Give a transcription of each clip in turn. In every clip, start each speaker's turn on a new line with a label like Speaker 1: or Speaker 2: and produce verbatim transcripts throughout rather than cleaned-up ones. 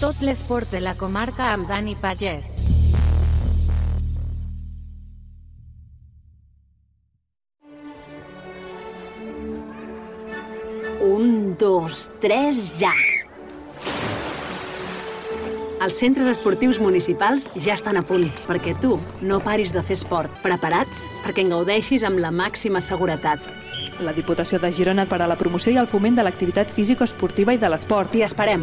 Speaker 1: Tot l'esport de la comarca amb Dani Pagès.
Speaker 2: Un, dos, tres, ja! Els centres esportius municipals ja estan a punt, perquè tu no paris de fer esport. Preparats perquè en gaudeixis amb la màxima seguretat.
Speaker 3: La Diputació de Girona per a la promoció i el foment de l'activitat físico-esportiva i de l'esport.
Speaker 2: T'hi esperem!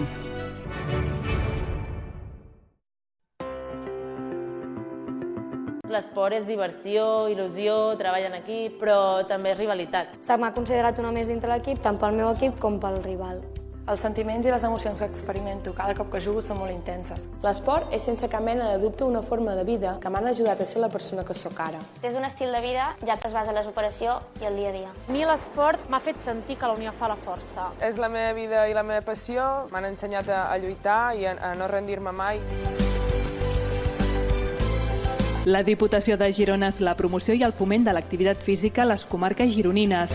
Speaker 4: L'esport és diversió, il·lusió, treball en equip, però també és rivalitat.
Speaker 5: Se m'ha considerat una més dintre l'equip, tant pel meu equip com pel rival.
Speaker 6: Els sentiments i les emocions que experimento cada cop que jugo són molt intenses.
Speaker 7: L'esport és sense cap mena de dubte una forma de vida que m'han ajudat a ser la persona que sóc ara.
Speaker 8: És un estil de vida ja que es basa en la superació i el dia a dia.
Speaker 9: A mi l'esport m'ha fet sentir que la unió fa la força.
Speaker 10: És la meva vida i la meva passió, m'han ensenyat a, a lluitar i a, a no rendir-me mai.
Speaker 3: La Diputació de Girona és la promoció i el foment de l'activitat física a les comarques gironines.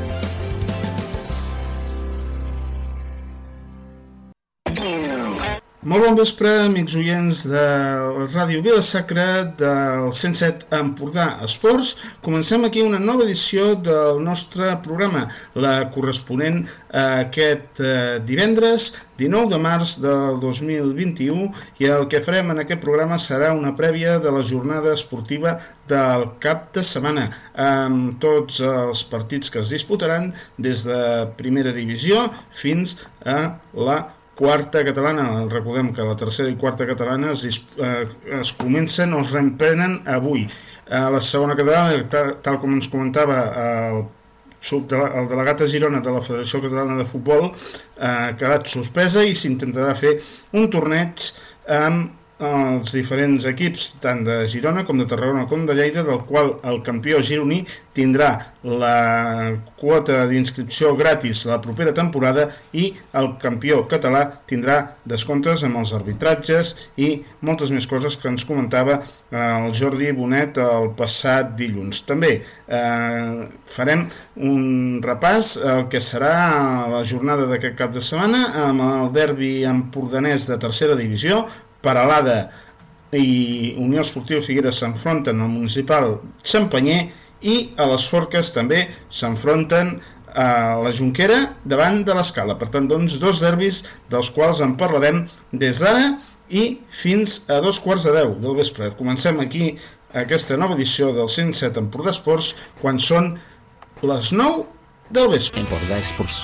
Speaker 11: Molt bon vespre, amics oients de Ràdio Vila-sacra del cent set Empordà Esports. Comencem aquí una nova edició del nostre programa, la corresponent a aquest divendres dinou de març del dos mil vint-i-u, i el que farem en aquest programa serà una prèvia de la jornada esportiva del cap de setmana, amb tots els partits que es disputaran des de primera divisió fins a la quarta catalana. Recordem que la tercera i quarta catalana es, eh, es comencen o es reemprenen avui. A la segona catalana, tal, tal com ens comentava el, el delegat a Girona de la Federació Catalana de Futbol, eh, ha quedat suspesa i s'intentarà fer un torneig amb els diferents equips, tant de Girona com de Tarragona com de Lleida, del qual el campió gironí tindrà la quota d'inscripció gratis la propera temporada i el campió català tindrà descomptes amb els arbitratges i moltes més coses que ens comentava el Jordi Bonet el passat dilluns. També eh, farem un repàs al que serà la jornada d'aquest cap de setmana amb el derbi empordanès de tercera divisió. Peralada i Unió Esportiva Figueres s'enfronten al municipal Xampanyer i a les Forques també s'enfronten a la Jonquera davant de l'Escala. Per tant, doncs, dos derbis dels quals en parlarem des d'ara i fins a dos quarts de deu del vespre. Comencem aquí aquesta nova edició del cent set Empordà Esports quan són les nou del vespre.
Speaker 12: Empordà Esports.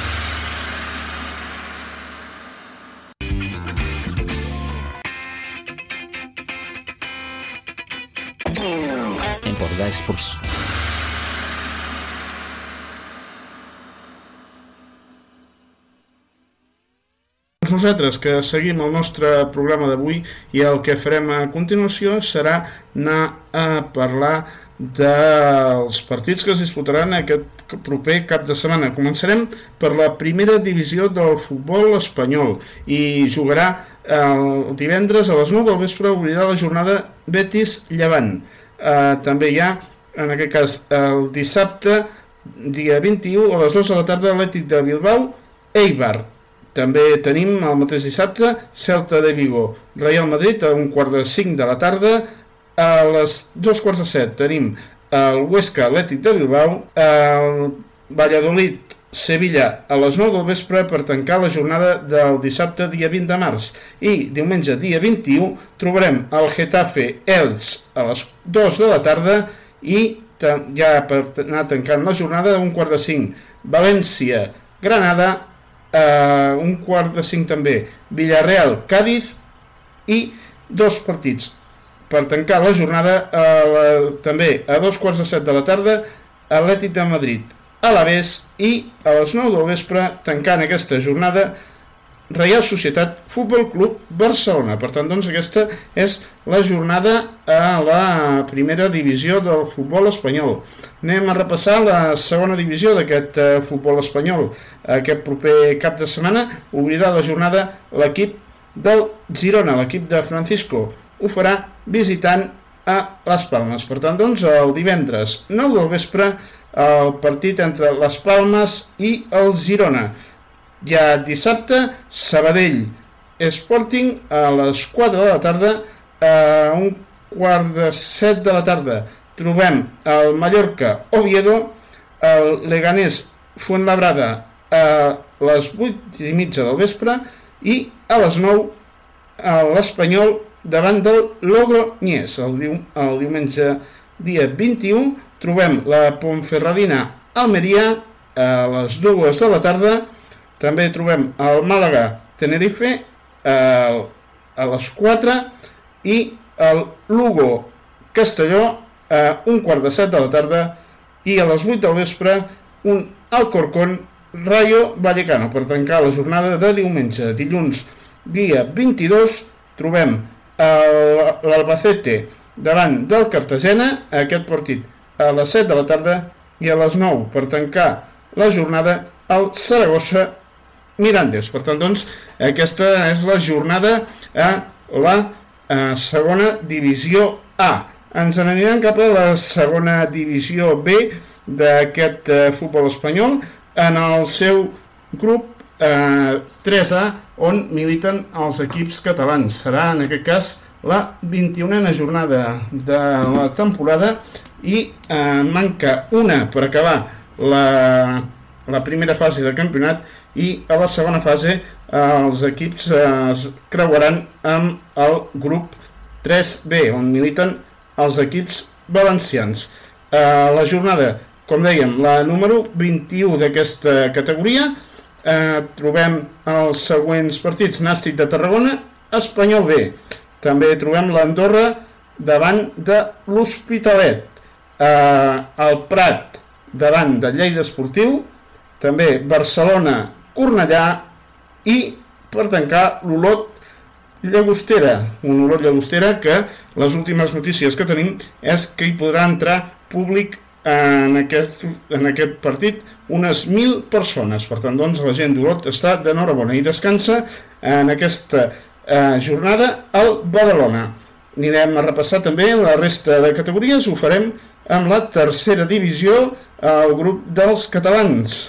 Speaker 12: Empordà Esports.
Speaker 11: Nosaltres que seguim el nostre programa d'avui i el que farem a continuació serà anar a parlar dels partits que es disputaran aquest proper cap de setmana. Començarem per la primera divisió del futbol espanyol i jugarà el divendres a les nou del vespre, obrirà la jornada Betis-Llevant. Uh, també hi ha, en aquest cas, el dissabte, dia vint-i-u, a les dues de la tarda, Atlètic de Bilbao, Eibar. També tenim el mateix dissabte, Celta de Vigo, Real Madrid, a un quart de cinc de la tarda. A les dos quarts de set tenim el Huesca, Atlètic de Bilbao, el Valladolid, Sevilla, a les nou del vespre per tancar la jornada del dissabte, dia vint de març. I diumenge, dia vint-i-u, trobarem el Getafe Elx a les dues de la tarda i ja per anar tancant la jornada un quart de cinc. València, Granada, a un quart de cinc també. Villarreal, Cádiz i dos partits per tancar la jornada a la, també a dos quarts de set de la tarda, Atlètic de Madrid, Alavés i a les nou del vespre, tancant aquesta jornada, Reial Societat Futbol Club Barcelona. Per tant, doncs, aquesta és la jornada a la primera divisió del futbol espanyol. Anem a repassar la segona divisió d'aquest uh, futbol espanyol. Aquest proper cap de setmana obrirà la jornada l'equip del Girona, l'equip de Francisco. Ho farà visitant a Les Palmes. Per tant, doncs, el divendres nou del vespre, el partit entre Les Palmes i el Girona. Ja dissabte, Sabadell Sporting a les quatre de la tarda. A un quart de set de la tarda trobem el Mallorca Oviedo, el Leganés Fuenlabrada a les vuit i mitja del vespre i a les nou l'Espanyol davant del Logroñés. El, diu, el diumenge dia vint-i-u trobem la Ponferradina Almeria a les dues de la tarda. També trobem el Màlaga Tenerife a, a les quatre i el Lugo Castelló a un quart de set de la tarda i a les vuit del vespre un Alcorcón Rayo Vallecano per tancar la jornada de diumenge. Dilluns dia vint-i-dos trobem l'Albacete davant del Cartagena, aquest partit a les set de la tarda, i a les nou per tancar la jornada el Saragossa Mirandés. Per tant, doncs, aquesta és la jornada a la a segona divisió A. Ens n'anirem cap a la segona divisió B d'aquest eh, futbol espanyol en el seu grup eh, tres A, on militen els equips catalans. Serà en aquest cas la vint-i-unena jornada de la temporada i eh, manca una per acabar la, la primera fase del campionat, i a la segona fase els equips es creuaran amb el grup tres B, on militen els equips valencians. A la jornada, com dèiem, la número vint-i-u d'aquesta categoria, eh, trobem els següents partits: Nàstic de Tarragona, Espanyol B. També trobem l'Andorra davant de l'Hospitalet, eh, el Prat davant de Lleida Esportiu, també Barcelona Cornellà i, per tancar, l'Olot Llagostera, un Olot Llagostera que les últimes notícies que tenim és que hi podrà entrar públic en aquest, en aquest partit unes mil persones. Per tant, doncs, la gent d'Olot està d'enhorabona i descansa en aquesta eh, jornada al Badalona. Anirem a repassar també la resta de categories, ho farem amb la tercera divisió, el grup dels catalans,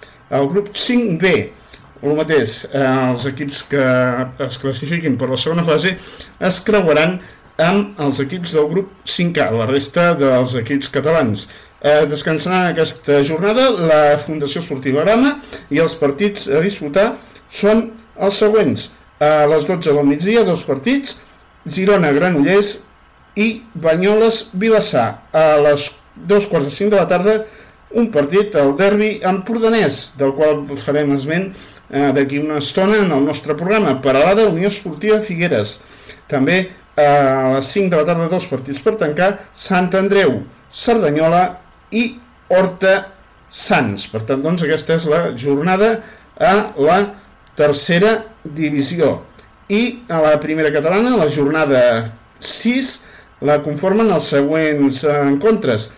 Speaker 11: el grup cinc B. El mateix, eh, els equips que es classifiquin per la segona fase es creuaran amb els equips del grup cinc A, la resta dels equips catalans. Eh, descansaran aquesta jornada la Fundació Esportiva Grama i els partits a disputar són els següents. A les dotze del migdia, dos partits: Girona-Granollers i Banyoles-Vilassar. A les dos quarts de cinc de la tarda, un partit, el derbi empordanès, del qual farem esment eh, d'aquí una estona en el nostre programa. Peralada, Unió Esportiva Figueres. També eh, a les cinc de la tarda, dos partits per tancar: Sant Andreu, Cerdanyola i Horta Sants. Per tant, doncs, aquesta és la jornada a la tercera divisió. I a la primera catalana, la jornada sis, la conformen els següents eh, encontres.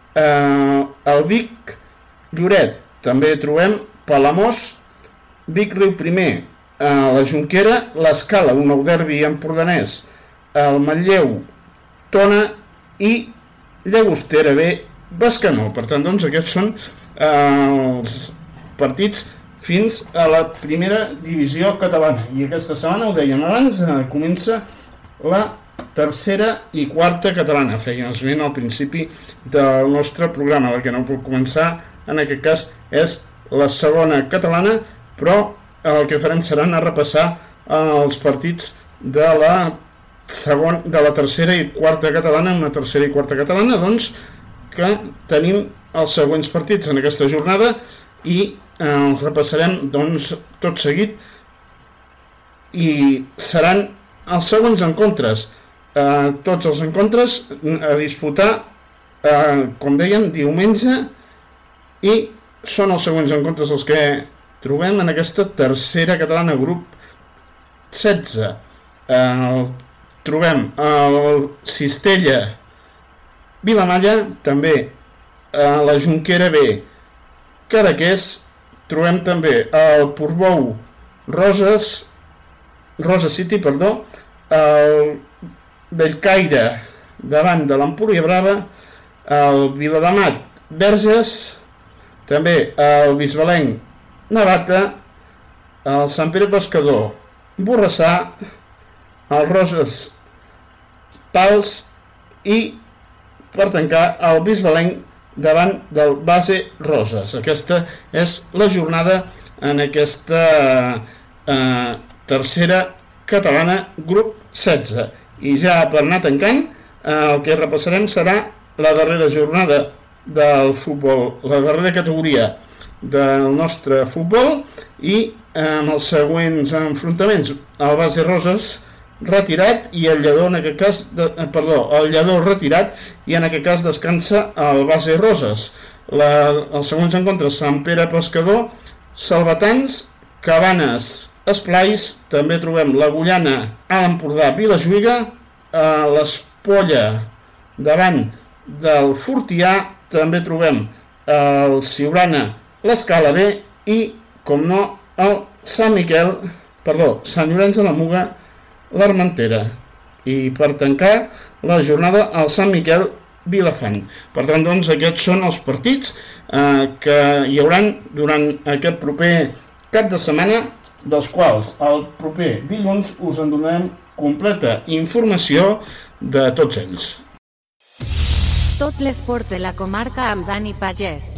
Speaker 11: Uh, el Vic Lloret, també trobem Palamós, Vic Riu Primer, uh, la Jonquera, l'Escala, un nou derbi empordanès, el Manlleu, Tona i Llagostera B, Bescanó. Per tant, doncs, aquests són uh, els partits fins a la primera divisió catalana. I aquesta setmana, ho dèiem abans, uh, comença la tercera i quarta catalana. Feien esment al principi del nostre programa. La que no puc començar en aquest cas és la segona catalana, però el que farem serà anar a repassar els partits de la segon, de la tercera i quarta catalana. Una tercera i quarta catalana, doncs, que tenim els següents partits en aquesta jornada i eh, els repassarem, doncs, tot seguit, i seran els següents encontres. Eh, tots els encontres a disputar, eh, com dèiem, diumenge, i són els següents encontres els que trobem en aquesta tercera catalana, grup setze. Eh, trobem el Cistella Vilamalla, també eh, la Jonquera B Cadaqués, trobem també el Portbou Roses Rosa City, perdó, el Bellcaire davant de l'Empúria Brava, el Viladamat Verges, també el Bisbalenc Navata, el Sant Pere Pescador Borrassà, el Roses Pals i, per tancar, el Bisbalenc davant del Base Roses. Aquesta és la jornada en aquesta eh, tercera catalana, grup setze. I ja per anar tancant, eh, el que repassarem serà la darrera jornada del futbol, la darrera categoria del nostre futbol i amb els següents enfrontaments: el Base Roses retirat i el Lledó en aquest cas de, perdó, el Lledó retirat i en aquest cas descansa el Base Roses. La, els següents encontres: Sant Pere Pescador, Salvatans, Cabanes, Esplais, també trobem l'Agullana, a l'Empordà, Vilajuïga, a l'Espolla davant del Fortià, també trobem el Siurana, l'Escala B i, com no, el Sant Miquel, perdó, Sant Llorenç de la Muga, l'Armentera. I per tancar la jornada el Sant Miquel Vilafant. Per tant, doncs, aquests són els partits eh, que hi hauran durant aquest proper cap de setmana, dels quals el proper dilluns us en donarem completa informació de tots ells.
Speaker 1: Tot l'esport de la comarca amb Dani Pagès.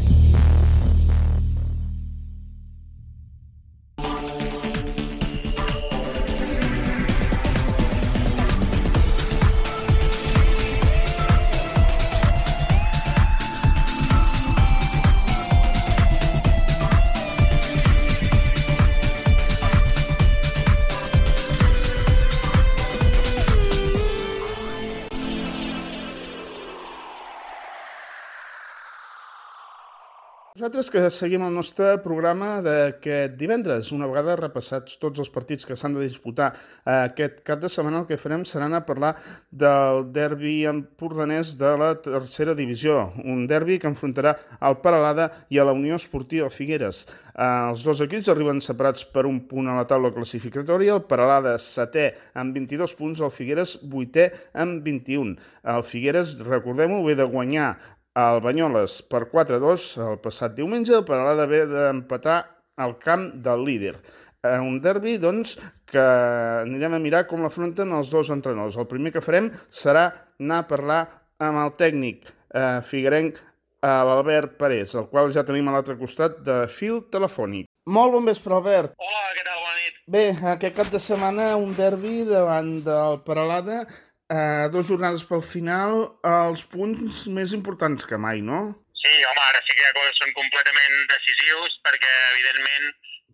Speaker 11: Nosaltres que seguim el nostre programa d'aquest divendres, una vegada repassats tots els partits que s'han de disputar aquest cap de setmana, el que farem serà anar a parlar del derbi empordanès de la tercera divisió, un derbi que enfrontarà el Peralada i a la Unió Esportiva Figueres. Els dos equips arriben separats per un punt a la taula classificatòria, el Peralada setè amb vint-i-dos punts, el Figueres vuitè amb vint-i-un. El Figueres, recordem-ho, ve de guanyar el Banyoles per quatre a dos el passat diumenge, el Peralada ve d'empatar al camp del líder. Un derbi, doncs, que anirem a mirar com l'afronten els dos entrenadors. El primer que farem serà anar a parlar amb el tècnic eh, figuerenc, l'Albert Parés, el qual ja tenim a l'altre costat de fil telefònic. Molt bon vespre, Albert.
Speaker 12: Hola, què tal? Bona nit.
Speaker 11: Bé, aquest cap de setmana un derbi davant del Peralada. Uh, dos jornades pel final, els punts més importants que mai, no?
Speaker 12: Sí, home, ara sí que ja són completament decisius, perquè, evidentment,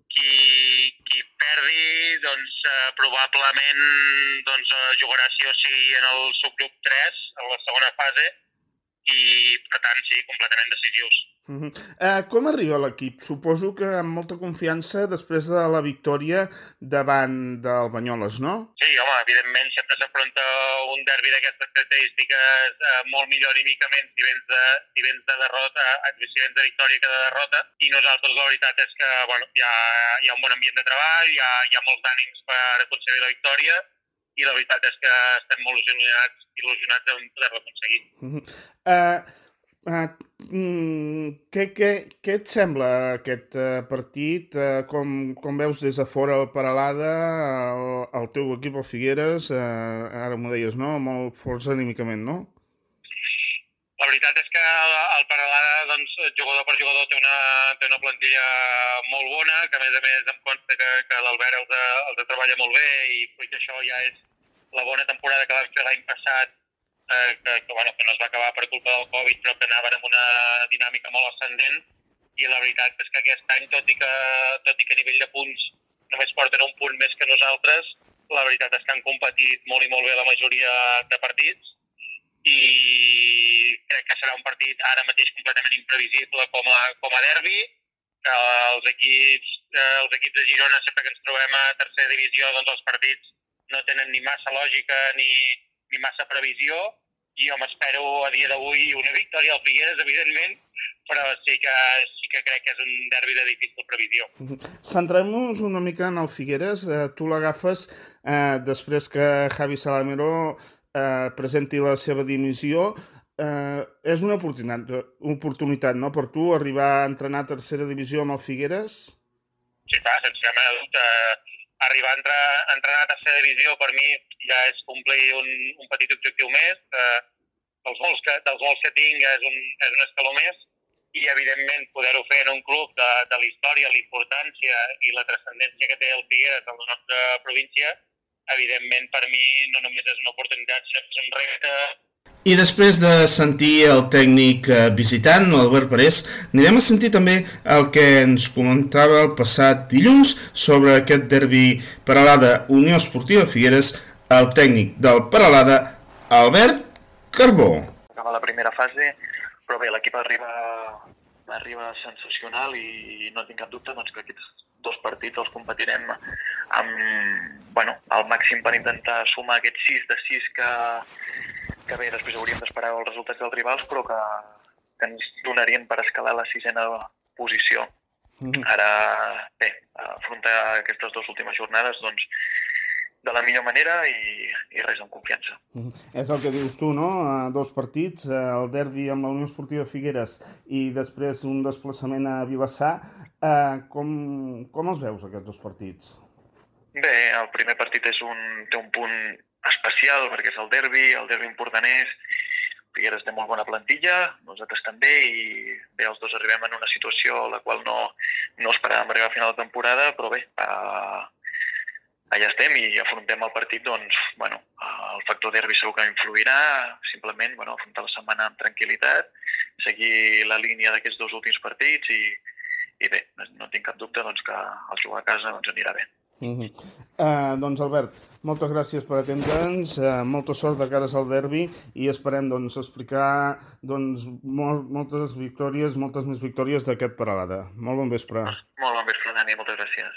Speaker 12: qui, qui perdi, doncs, uh, probablement doncs, uh, jugarà sí o sí en el subgrup tres, en la segona fase, i, per tant, sí, completament decisius.
Speaker 11: Uh-huh. Uh, com arriba l'equip? Suposo que amb molta confiança després de la victòria davant del Banyoles, no?
Speaker 12: Sí, home, evidentment sempre s'afronta un derbi d'aquestes característiques eh, molt millor anímicament si vens de, si vens de derrota, si vens de victòria que de derrota, i nosaltres la veritat és que bueno, hi, ha, hi ha un bon ambient de treball, hi ha, hi ha molts ànims per aconseguir la victòria, i la veritat és que estem molt il·lusionats, il·lusionats en poder-lo aconseguir.
Speaker 11: Uh-huh. Uh... Uh, mm, què, què, què et sembla aquest uh, partit? Uh, com, com veus des de fora el Peralada, el, el teu equip, el Figueres, uh, ara m'ho deies, no? Molt forts anímicament, no?
Speaker 12: La veritat és que el Peralada, doncs, jugador per jugador, té una, té una plantilla molt bona, que a més a més em consta que, que l'Albert els, els treballa molt bé, i fruit d'això ja és la bona temporada que vam fer l'any passat, Eh, que, que, bueno, que no es va acabar per culpa del Covid, però que anaven amb una dinàmica molt ascendent, i la veritat és que aquest any, tot i que, tot i que a nivell de punts només porten un punt més que nosaltres, la veritat és que han competit molt i molt bé la majoria de partits, i crec que serà un partit ara mateix completament imprevisible com a, com a derbi, que els equips, eh, els equips de Girona, sempre que ens trobem a tercera divisió, doncs els partits no tenen ni massa lògica ni ni massa previsió, i jo m'espero a dia d'avui una victòria al Figueres, evidentment, però sí que, sí que crec que és un derbi de difícil previsió.
Speaker 11: Centrem-nos una mica en el Figueres. Eh, tu l'agafes eh, després que Javi Salamero eh, presenti la seva dimissió. Eh, és una oportunitat, oportunitat, no?, per tu arribar a entrenar a tercera divisió amb el Figueres?
Speaker 12: Sí, clar, sense cap mena de dubte. arribar a entrar, a entrar a tercera divisió per mi ja és complir un, un petit objectiu més, eh, dels, gols que, dels gols que tinc és un, és un escaló més, i evidentment poder-ho fer en un club de, de la història, la importància i la transcendència que té el Figueres a la nostra província, evidentment per mi no només és una oportunitat, sinó que és un repte.
Speaker 11: I després de sentir el tècnic visitant, l'Albert Parés, anirem a sentir també el que ens comentava el passat dilluns sobre aquest derbi Peralada Unió Esportiva Figueres, el tècnic del Peralada, Albert Carbó.
Speaker 13: Acaba la primera fase, però bé, l'equip arriba, arriba sensacional i no tinc cap dubte doncs, que aquests dos partits els competirem amb, bueno, al màxim per intentar sumar aquests sis de sis que, que bé, després hauríem d'esperar els resultats dels rivals, però que, que ens donarien per escalar la sisena posició. Mm-hmm. Ara, bé, afrontar aquestes dues últimes jornades, doncs, de la millor manera i, i res, amb confiança.
Speaker 11: Mm-hmm. És el que dius tu, no? Dos partits, el derbi amb la Unió Esportiva Figueres i després un desplaçament a Vilassar. Uh, com, com els veus, aquests dos partits?
Speaker 13: Bé, el primer partit és un, té un punt especial perquè és el derbi, el derbi empordanès. Figueres té molt bona plantilla, nosaltres també, i bé, els dos arribem en una situació a la qual no, no esperàvem arribar a final de temporada, però bé, uh, allà estem i afrontem el partit, doncs, bueno, el factor derbi segur que influirà, simplement, bueno, afrontar la setmana amb tranquil·litat, seguir la línia d'aquests dos últims partits i, i bé, no tinc cap dubte doncs, que el jugar a casa doncs, anirà bé.
Speaker 11: Mm-hmm. uh, doncs Albert, moltes gràcies per atendre'ns, uh, molta sort de cares al derbi i esperem doncs, explicar doncs, molt, moltes victòries, moltes més victòries d'aquest Peralada. Molt bon vespre.
Speaker 13: Molt bon vespre, Dani, moltes gràcies.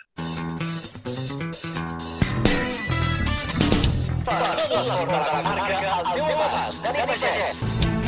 Speaker 14: Persones fora de la marca, al teu abast, Dani Pagès.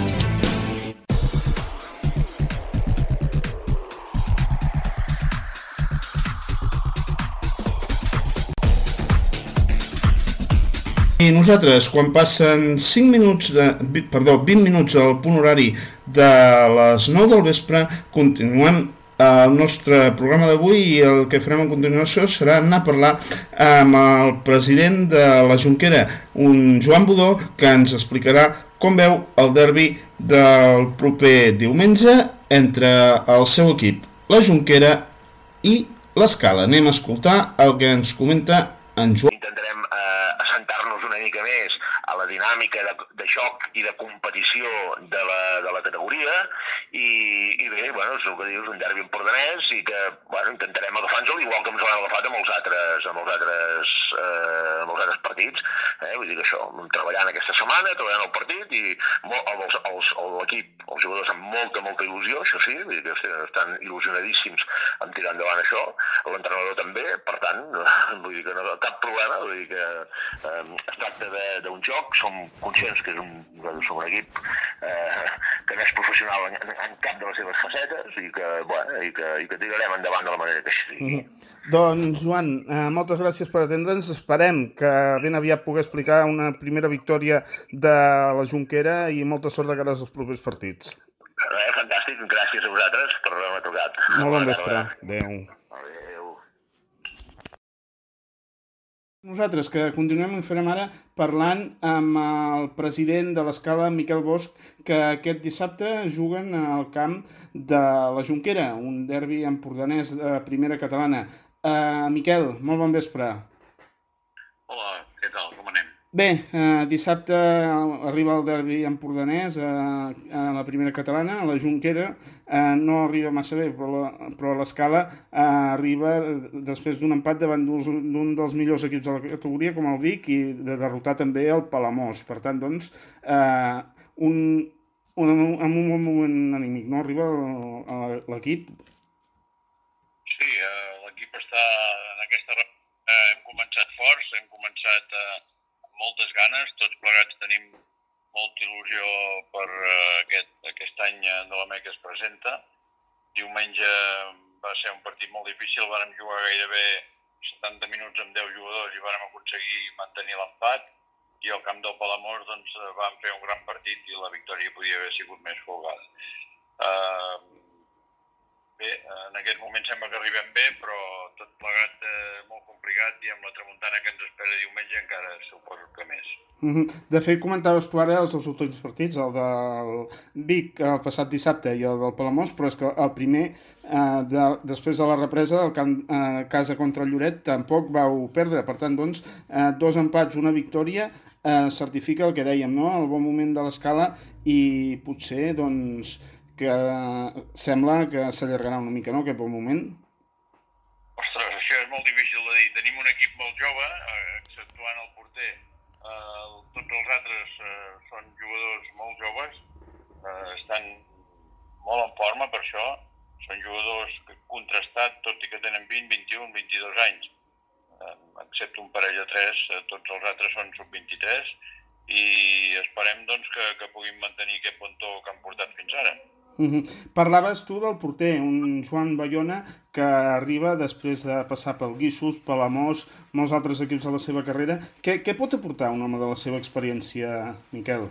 Speaker 11: I nosaltres, quan passen cinc minuts de, perdó, vint minuts al punt horari de les nou del vespre, continuem el nostre programa d'avui i el que farem a continuació serà anar a parlar amb el president de la Jonquera, un Joan Budó, que ens explicarà com veu el derbi del proper diumenge entre el seu equip, la Jonquera i l'Escala. Anem a escoltar el que ens comenta en Joan.
Speaker 15: Intentarem eh, assentar-nos una mica més a la dinàmica de, de joc i de competició de la, de la categoria i, i bé, bueno, és el que dius, un derbi empordanès i que, bueno, intentarem agafar-nos-el igual que ens l'hem agafat amb els altres, amb els altres, eh, amb els altres partits, eh? Vull dir que això, treballant aquesta setmana, treballant el partit i l'equip, els jugadors amb molta, molta il·lusió, això sí, vull dir que estan il·lusionadíssims en tirar endavant això, l'entrenador també, per tant, vull dir que no cap problema, vull dir que eh, es tracta d'un joc, som conscients que és un, som un equip eh, que no és professional en, en cap de les seves facetes i que, bueno, i que, i que tirarem endavant de la manera que sigui.
Speaker 11: Mm-hmm. Doncs, Joan, eh, moltes gràcies per atendre'ns. Esperem que ben aviat pugui explicar una primera victòria de la Jonquera i molta sort de cara als propers partits.
Speaker 15: Eh, fantàstic, gràcies a vosaltres per haver-me trucat.
Speaker 11: Molt bon vespre. Adéu. Nosaltres, que continuem i farem ara parlant amb el president de l'Escala, Miquel Bosch, que aquest dissabte juguen al camp de la Jonquera, un derbi empordanès de primera catalana. Uh, Miquel, molt bon vespre.
Speaker 12: Hola, què tal? Com anem?
Speaker 11: Bé, uh, dissabte arriba el derbi empordanès uh, a la primera catalana, a la Jonquera. Uh, no arriba massa bé, però, la, però l'Escala uh, arriba després d'un empat davant d'un dels millors equips de la categoria, com el Vic, i de derrotar també el Palamós. Per tant, doncs, uh, un, un, en un bon moment anímic, no? Arriba l'equip?
Speaker 12: Sí, uh, l'equip està en aquesta... Uh, hem començat forts, hem començat... Uh... moltes ganes, tots plegats tenim molta il·lusió per uh, aquest, aquest any de la M E C que es presenta. Diumenge va ser un partit molt difícil, vàrem jugar gairebé setanta minuts amb deu jugadors i vàrem aconseguir mantenir l'empat i al camp del Palamós doncs, vam fer un gran partit i la victòria podia haver sigut més folgada. Uh, bé, en aquest moment sembla que arribem bé, però tot plegat eh, molt complicat i amb la tramuntana que ens espera diumenge encara suposo que més.
Speaker 11: De fet, comentaves tu ara els dos últims partits, el del Vic el passat dissabte i el del Palamós, però és que el primer, eh, de, després de la represa del camp, eh, casa contra el Lloret, tampoc vau perdre. Per tant, doncs, eh, dos empats, una victòria, eh, certifica el que dèiem, no?, el bon moment de l'escala i potser, doncs, que sembla que s'allargarà una mica, no?, aquest bon moment.
Speaker 12: Ostres, això és molt difícil de dir. Tenim un equip molt jove, exceptuant el porter. Uh, tots els altres uh, són jugadors molt joves, uh, estan molt en forma per això, són jugadors contrastats, tot i que tenen vint, vint-i-un, vint-i-dos anys, uh, excepte un parell de tres, uh, tots els altres són sub vint-i-tres, i esperem doncs, que, que puguin mantenir aquest bon to que han portat fins ara.
Speaker 11: Mm-hmm. Parlaves tu del porter, un Joan Bayona que arriba després de passar pel Guixos, Palamós, molts altres equips de la seva carrera. Què, què pot aportar un home de la seva experiència, Miquel?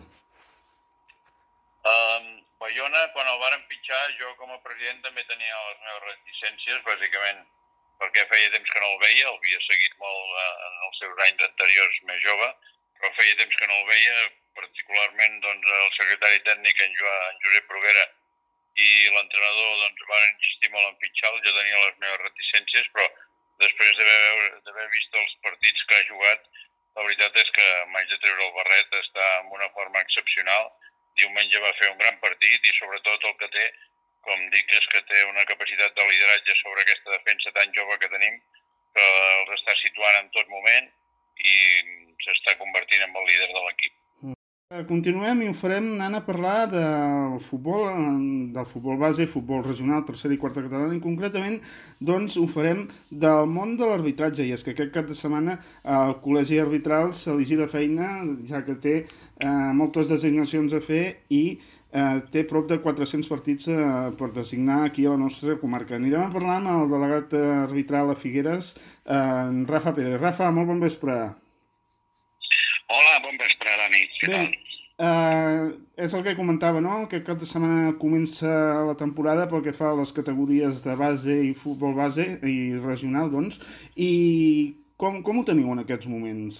Speaker 12: Um, Bayona, quan el varen pitjar, jo com a president també tenia les meves reticències, bàsicament perquè feia temps que no el veia, el havia seguit molt en els seus anys anteriors més jove, però feia temps que no el veia, particularment doncs, el secretari tècnic, en, jo, en Josep Bruguera, i l'entrenador doncs, van insistir molt en fitxar-lo. Jo tenia les meves reticències, però després d'haver vist els partits que ha jugat, la veritat és que m'haig de treure el barret, està en una forma excepcional. Diumenge va fer un gran partit i sobretot el que té, com dic, és que té una capacitat de lideratge sobre aquesta defensa tan jove que tenim, que els està situant en tot moment i s'està convertint en el líder de l'equip.
Speaker 11: Continuem i ho farem anant a parlar del futbol, del futbol base, futbol regional, tercera i quarta catalana, i concretament doncs, ho farem del món de l'arbitratge, i és que aquest cap de setmana el col·legi arbitral se li gira feina, ja que té eh, moltes designacions a fer i eh, té prop de quatre-cents partits eh, per designar aquí a la nostra comarca. Anirem a parlar amb el delegat arbitral a Figueres, eh, Rafa Pérez. Rafa, molt bon vespre.
Speaker 16: Hola, bon vespre, Dani. Què
Speaker 11: Bé,
Speaker 16: tal?
Speaker 11: eh, és el que comentava, no? Que cap de setmana comença la temporada pel que fa a les categories de base i futbol base i regional, doncs. I com, com ho teniu en aquests moments?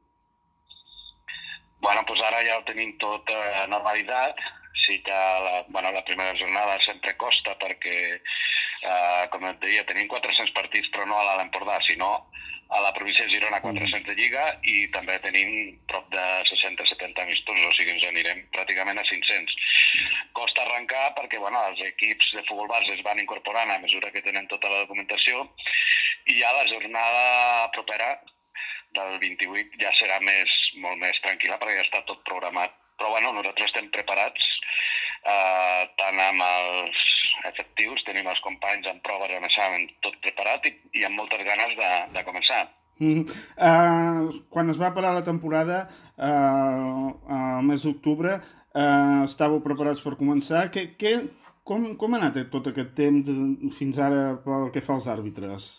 Speaker 16: Bueno, doncs ara ja ho tenim tot a normalitat. Sí que la, bueno, la primera jornada sempre costa perquè, eh, com et deia, tenim quatre-cents partits, però no a l'Alt Empordà, sinó a la província de Girona quatre-cents de Lliga i també tenim prop de seixanta setanta amistosos, o sigui, ens anirem pràcticament a cinc-cents. Costa arrencar perquè bueno, els equips de futbol base es van incorporant a mesura que tenen tota la documentació i ja la jornada propera del vint-i-vuit ja serà més, molt més tranquil·la perquè ja està tot programat. Però bueno, nosaltres estem preparats eh, tant amb els efectius, tenim els companys en proves, en examen, tot preparat i, i amb moltes ganes de, de començar.
Speaker 11: Mm-hmm. uh, quan es va parar la temporada, uh, al mes d'octubre, uh, estàveu preparats per començar. Que, que, com, com ha anat tot aquest temps fins ara pel que fa als àrbitres?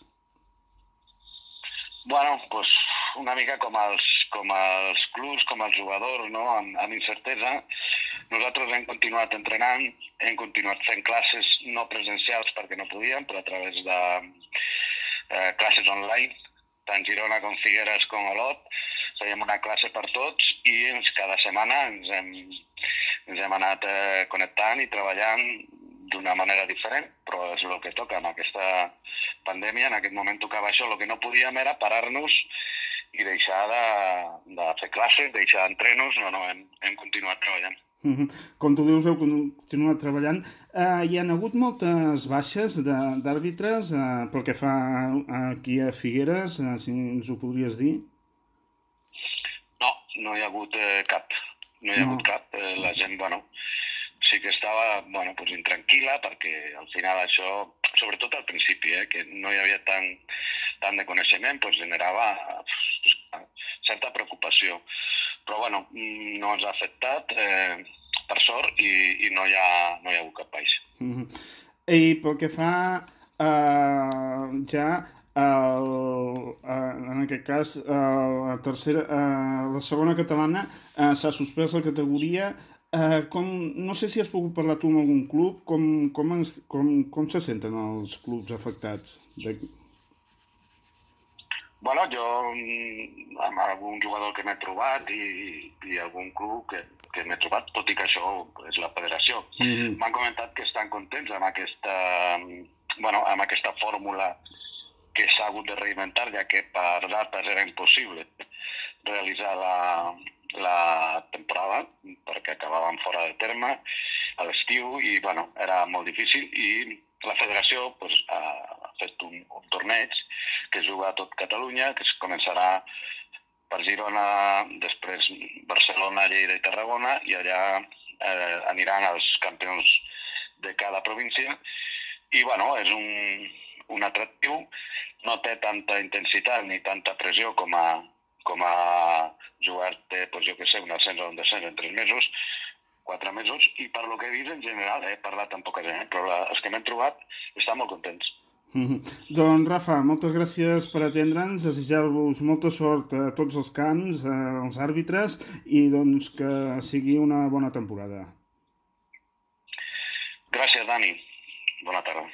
Speaker 16: Bueno, doncs una mica com els, com els clubs, com els jugadors, no? amb, amb incertesa. Nosaltres hem continuat entrenant, hem continuat fent classes no presencials perquè no podíem, però a través de eh, classes online, tant Girona com Figueres com Olot. Fèiem una classe per tots i ens, cada setmana ens hem, ens hem anat eh, connectant i treballant d'una manera diferent, però és el que toca amb aquesta pandèmia. En aquest moment tocava això, el que no podíem era parar-nos i deixar de, de fer classes, deixar d'entrenos, no, no, hem, hem continuat treballant.
Speaker 11: Mm-hmm. Com tu dius, heu continuat treballant. Uh, hi ha hagut moltes baixes d'àrbitres uh, pel que fa aquí a Figueres, uh, si ens ho podries dir?
Speaker 16: No, no hi ha hagut eh, cap. No hi ha no. hagut cap. Eh, la gent, bueno, sí que estava, bueno, pues, intranquil·la perquè al final això, sobretot al principi, eh, que no hi havia tant, tant de coneixement, pues, generava pues, certa preocupació. Però, bueno, no ens ha afectat, eh, per sort, i, i no, hi ha, no hi ha hagut cap baix.
Speaker 11: Mm-hmm. I pel que fa eh, ja, el, eh, en aquest cas, eh, la tercera, eh, la segona catalana, eh, s'ha suspès la categoria. Uh, com, no sé si has pogut parlar tu amb algun club, com, com, ens, com, com se senten els clubs afectats? De...
Speaker 16: Bueno, jo amb algun jugador que m'he trobat i, i algun club que, que m'he trobat, tot i que això és la federació. Mm-hmm. M'han comentat que estan contents amb aquesta, bueno, amb aquesta fórmula que s'ha hagut de reinventar, ja que per dates era impossible realitzar la, la temporada, perquè acabàvem fora de terme a l'estiu i bueno, era molt difícil i la federació pues, ha fet un, un torneig que es juga a tot Catalunya, que es començarà per Girona, després Barcelona, Lleida i Tarragona, i allà eh, aniran els campions de cada província. I bueno, és un, un atractiu, no té tanta intensitat ni tanta pressió com a, com a jugar-te, pues, jo què sé, un ascens o un descens en tres mesos, quatre mesos, i per lo que he vist en general, he parlat amb poca gent, però la, els que m'hem trobat estan molt contents.
Speaker 11: Mm-hmm. Doncs Rafa, moltes gràcies per atendre'ns, desitjar-vos molta sort a tots els camps, als àrbitres, i doncs que sigui una bona temporada.
Speaker 16: Gràcies, Dani. Bona tarda.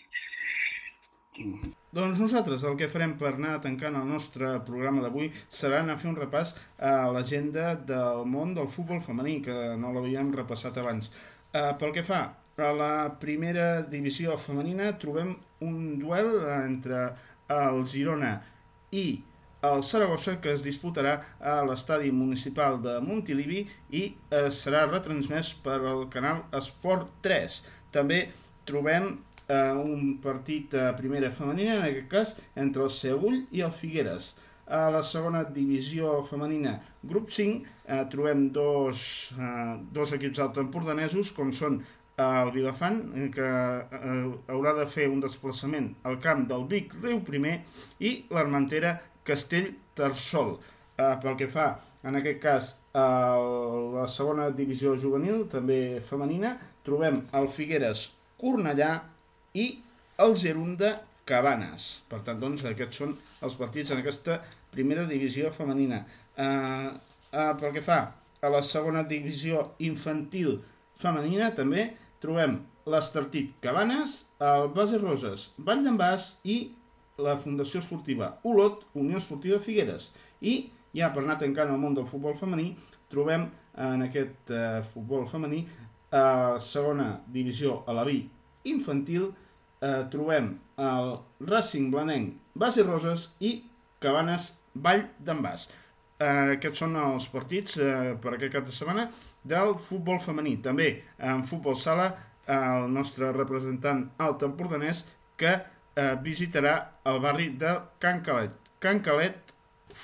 Speaker 11: Mm. Doncs nosaltres el que farem per anar tancant el nostre programa d'avui serà anar a fer un repàs a l'agenda del món del futbol femení, que no l'havíem repassat abans. Uh, pel que fa a la primera divisió femenina, trobem un duel entre el Girona i el Saragossa, que es disputarà a l'estadi municipal de Montilivi i eh, serà retransmès per al canal Esport tres. També trobem Uh, un partit a primera femenina, en aquest cas entre el Seüll i el Figueres. A la segona divisió femenina, grup cinc, uh, trobem dos, uh, dos equips altoempordanesos, com són el Vilafant, que uh, haurà de fer un desplaçament al camp del Vic Riu Primer, i l'Armentera Castell-Tarsol. Uh, pel que fa, en aquest cas, a la segona divisió juvenil, també femenina, trobem el Figueres Cornellà i el Gerunda Cabanes. Per tant, doncs, aquests són els partits en aquesta primera divisió femenina. Uh, uh, pel que fa a la segona divisió infantil femenina, també trobem l'Estartit Cabanes, el Base Roses Vall d'en Bas i la Fundació Esportiva Olot, Unió Esportiva Figueres. I ja per anar tancant el món del futbol femení, trobem en aquest uh, futbol femení a uh, segona divisió Alaví infantil, eh, trobem el Racing Blanenc Base Roses i Cabanes Vall d'en Bas. Eh, aquests són els partits eh, per aquest cap de setmana del futbol femení. També en futbol sala el nostre representant altempordanès que eh, visitarà el barri de Can Calet. Can Calet,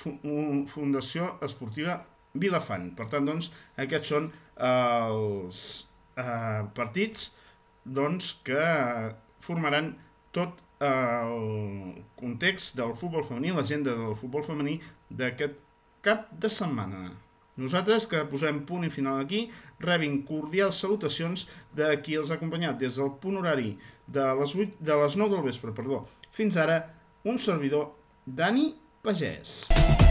Speaker 11: Fundació Esportiva Vilafant. Per tant, doncs, aquests són els eh, partits doncs, que formaran tot el context del futbol femení, l'agenda del futbol femení d'aquest cap de setmana. Nosaltres, que posem punt i final aquí, rebin cordials salutacions de qui els ha acompanyat des del punt horari de les, vuit, de les nou del vespre. Perdó. Fins ara, un servidor, Dani Pagès.